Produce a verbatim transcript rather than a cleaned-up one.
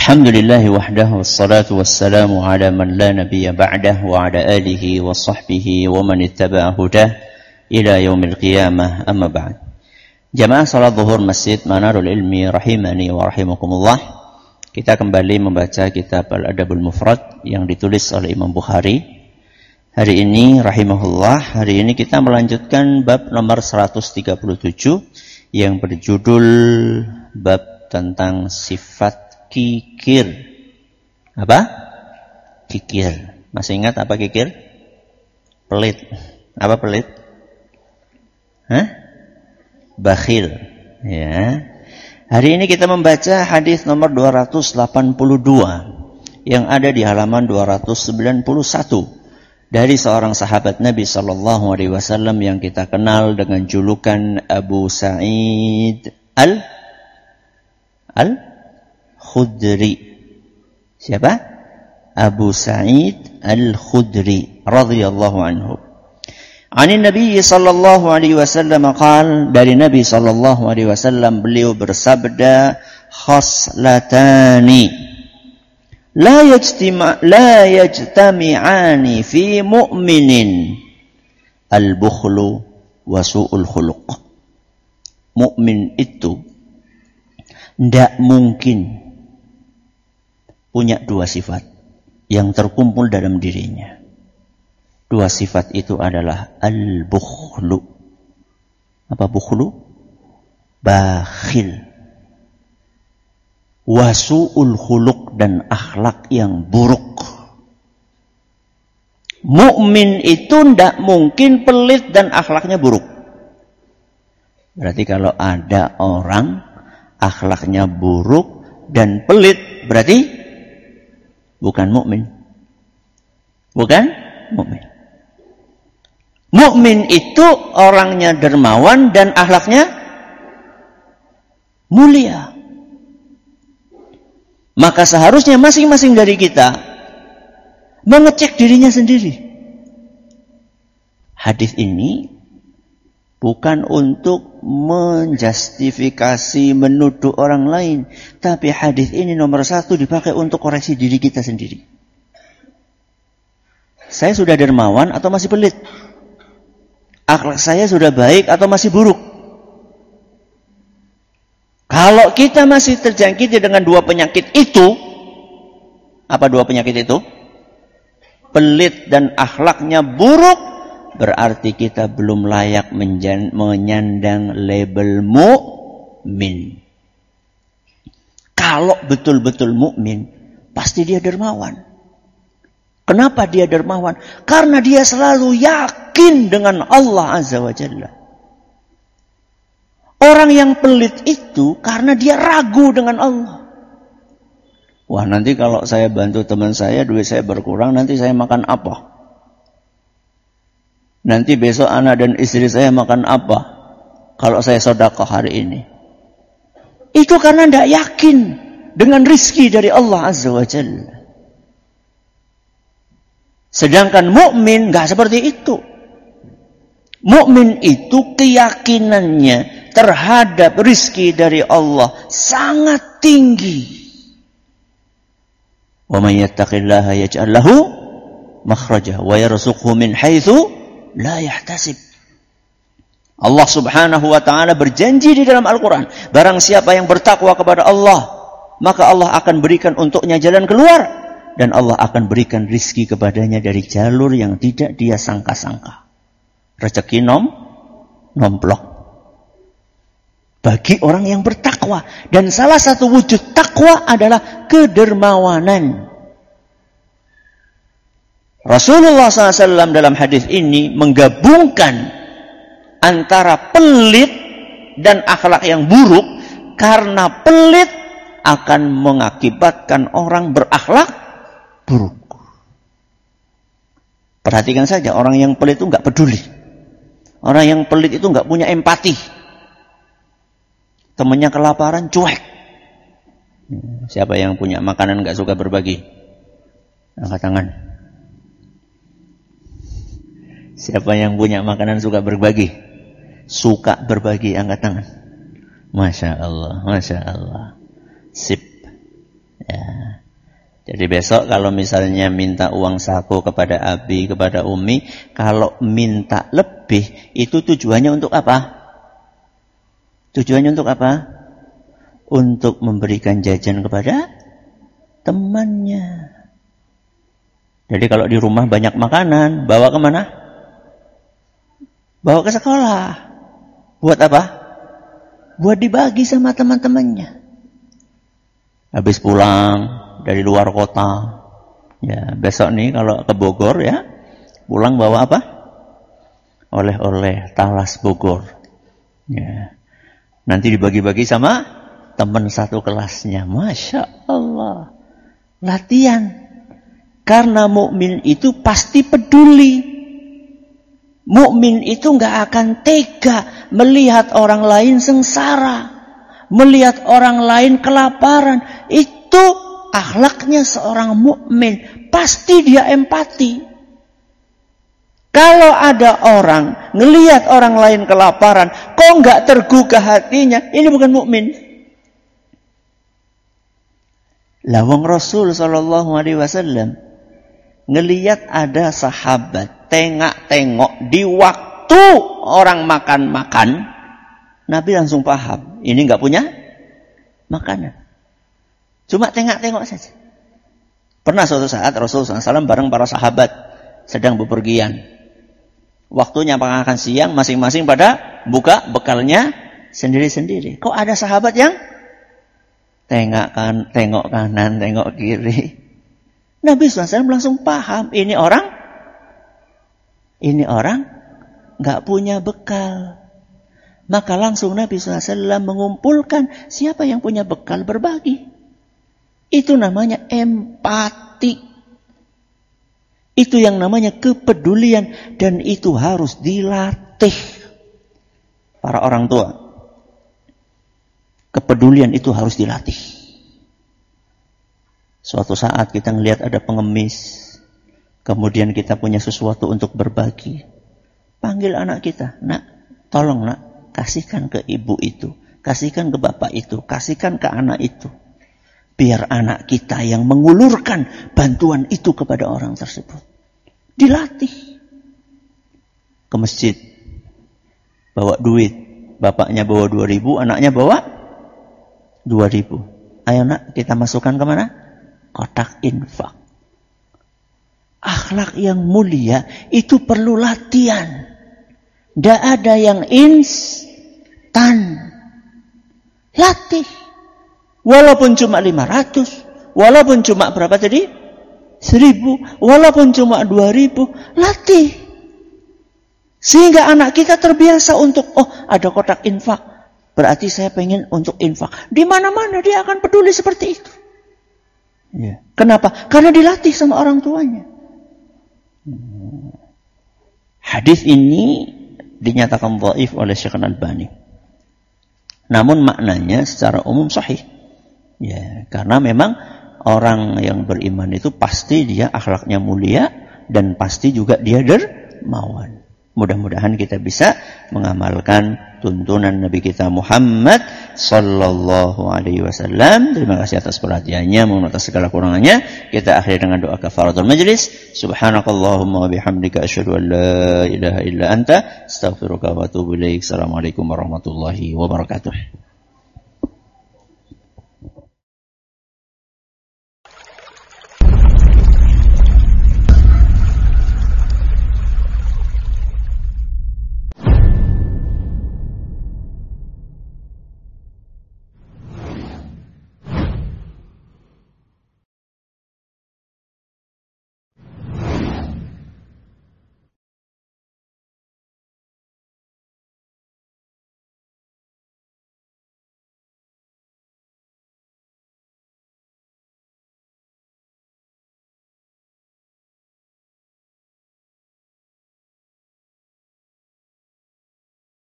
Alhamdulillahi wahdahu wassalatu wassalamu ala man la nabiyya ba'dah wa ala alihi wa sahbihi wa man ittaba'a hudah ila yaumil qiyamah amma ba'd. Jamaah salat zuhur Masjid Manarul Ilmi rahimani wa rahimakumullah. Kita kembali membaca kitab Al-Adabul Mufrad yang ditulis oleh Imam Bukhari. Hari ini rahimahullah, hari ini kita melanjutkan bab nomor seratus tiga puluh tujuh yang berjudul bab tentang sifat kikir. Apa? Kikir. Masih ingat apa kikir? Pelit. Apa pelit? Hah? Bakhil. Ya. Hari ini kita membaca hadis nomor dua ratus delapan puluh dua yang ada di halaman dua ratus sembilan puluh satu dari seorang sahabat Nabi sallallahu alaihi wasallam yang kita kenal dengan julukan Abu Sa'id Al Al Khudri. Siapa? Abu Sa'id Al-Khudri radhiyallahu anhu. Ani Nabi sallallahu alaihi wasallam qaal, dari Nabi sallallahu alaihi wasallam beliau bersabda, khaslatani la yajtima la yajtami'ani fi mu'minin al-bukhlu wa su'ul khuluq. Mukmin itu tidak mungkin punya dua sifat yang terkumpul dalam dirinya. Dua sifat itu adalah al-bukhlu. Apa bukhlu? Bakhil. Wasu'ul khuluq, dan akhlak yang buruk. Mukmin itu tidak mungkin pelit dan akhlaknya buruk. Berarti kalau ada orang akhlaknya buruk dan pelit, berarti bukan mukmin. Bukan mukmin. Mukmin itu orangnya dermawan dan akhlaknya mulia. Maka seharusnya masing-masing dari kita mengecek dirinya sendiri. Hadis ini bukan untuk menjustifikasi, menuduh orang lain. Tapi hadis ini nomor satu dipakai untuk koreksi diri kita sendiri. Saya sudah dermawan atau masih pelit? Akhlak saya sudah baik atau masih buruk? Kalau kita masih terjangkiti dengan dua penyakit itu, apa dua penyakit itu? Pelit dan akhlaknya buruk, berarti kita belum layak menyandang label mukmin. Kalau betul-betul mukmin, pasti dia dermawan. Kenapa dia dermawan? Karena dia selalu yakin dengan Allah Azza wa Jalla. Orang yang pelit itu karena dia ragu dengan Allah. Wah, nanti kalau saya bantu teman saya, duit saya berkurang, nanti saya makan apa? Nanti besok anak dan istri saya makan apa kalau saya sedekah hari ini? Itu karena tidak yakin dengan rizki dari Allah Azza wa Jalla. Sedangkan mukmin nggak seperti itu. Mukmin itu keyakinannya terhadap rizki dari Allah sangat tinggi. Wa may yattaqillaha yaj'al lahu makhraja wa yarzuqhu min haitsu la yahtasib. Allah subhanahu wa ta'ala berjanji di dalam Al-Quran, barang siapa yang bertakwa kepada Allah, maka Allah akan berikan untuknya jalan keluar, dan Allah akan berikan rizki kepadanya dari jalur yang tidak dia sangka-sangka. Rezeki nom nomplok bagi orang yang bertakwa. Dan salah satu wujud takwa adalah kedermawanan. Rasulullah shallallahu alaihi wasallam dalam hadis ini menggabungkan antara pelit dan akhlak yang buruk, karena pelit akan mengakibatkan orang berakhlak buruk. Perhatikan saja, orang yang pelit itu nggak peduli. Orang yang pelit itu nggak punya empati. Temannya kelaparan, cuek. Siapa yang punya makanan nggak suka berbagi? Angkat tangan. Siapa yang punya makanan suka berbagi? Suka berbagi, angkat tangan. Masya Allah, Masya Allah. Sip. Ya. Jadi besok kalau misalnya minta uang saku kepada abi, kepada umi, kalau minta lebih, itu tujuannya untuk apa? Tujuannya untuk apa? Untuk memberikan jajan kepada temannya. Jadi kalau di rumah banyak makanan, bawa kemana? Bawa ke sekolah. Buat apa? Buat dibagi sama teman-temannya. Habis pulang dari luar kota, ya besok nih kalau ke Bogor ya, pulang bawa apa? Oleh-oleh talas Bogor. Ya. Nanti dibagi-bagi sama teman satu kelasnya. Masya Allah. Latihan. Karena mukmin itu pasti peduli. Mukmin itu nggak akan tega melihat orang lain sengsara, melihat orang lain kelaparan. Itu akhlaknya seorang mukmin, pasti dia empati. Kalau ada orang ngelihat orang lain kelaparan, kok nggak tergugah hatinya? Ini bukan mukmin. Lawang Rasul Shallallahu Alaihi Wasallam ngelihat ada sahabat tengok-tengok di waktu orang makan-makan, Nabi langsung paham, ini nggak punya makanan. Cuma tengok-tengok saja. Pernah suatu saat Rasulullah shallallahu alaihi wasallam bareng para sahabat sedang bepergian. Waktunya makan siang, masing-masing pada buka bekalnya sendiri-sendiri. Kok ada sahabat yang tengok, kan, tengok kanan, tengok kiri. Nabi shallallahu alaihi wasallam langsung paham, ini orang, ini orang nggak punya bekal. Maka langsung Nabi shallallahu alaihi wasallam mengumpulkan siapa yang punya bekal berbagi. Itu namanya empati. Itu yang namanya kepedulian. Dan itu harus dilatih. Para orang tua. Kepedulian itu harus dilatih. Suatu saat kita ngelihat ada pengemis. Kemudian kita punya sesuatu untuk berbagi. Panggil anak kita. Nak, tolong nak, kasihkan ke ibu itu. Kasihkan ke bapak itu. Kasihkan ke anak itu. Biar anak kita yang mengulurkan bantuan itu kepada orang tersebut. Dilatih. Ke masjid. Bawa duit. Bapaknya bawa dua ribu, anaknya bawa dua ribu. Ayo nak, kita masukkan kemana? Kotak infak. Akhlak yang mulia itu perlu latihan. Tidak ada yang instan. Latih. Walaupun cuma lima ratus, walaupun cuma berapa tadi? seribu, walaupun cuma dua ribu, latih. Sehingga anak kita terbiasa untuk, oh ada kotak infak, berarti saya pengen untuk infak. Di mana-mana dia akan peduli seperti itu. Ya. Kenapa? Karena dilatih sama orang tuanya. Hadis ini dinyatakan dhaif oleh Syekh Al-Albani. Namun maknanya secara umum sahih. Ya, karena memang orang yang beriman itu pasti dia akhlaknya mulia dan pasti juga dia dermawan. Mudah-mudahan kita bisa mengamalkan tuntunan Nabi kita Muhammad sallallahu alaihi wasallam. Terima kasih atas perhatiannya, mohon atas segala kurangannya. Kita akhiri dengan doa kafaratul majlis. Subhanakallahumma wa bihamdika asyhadu an la ilaha illa anta astaghfiruka wa atubu ilaik. Assalamualaikum warahmatullahi wabarakatuh.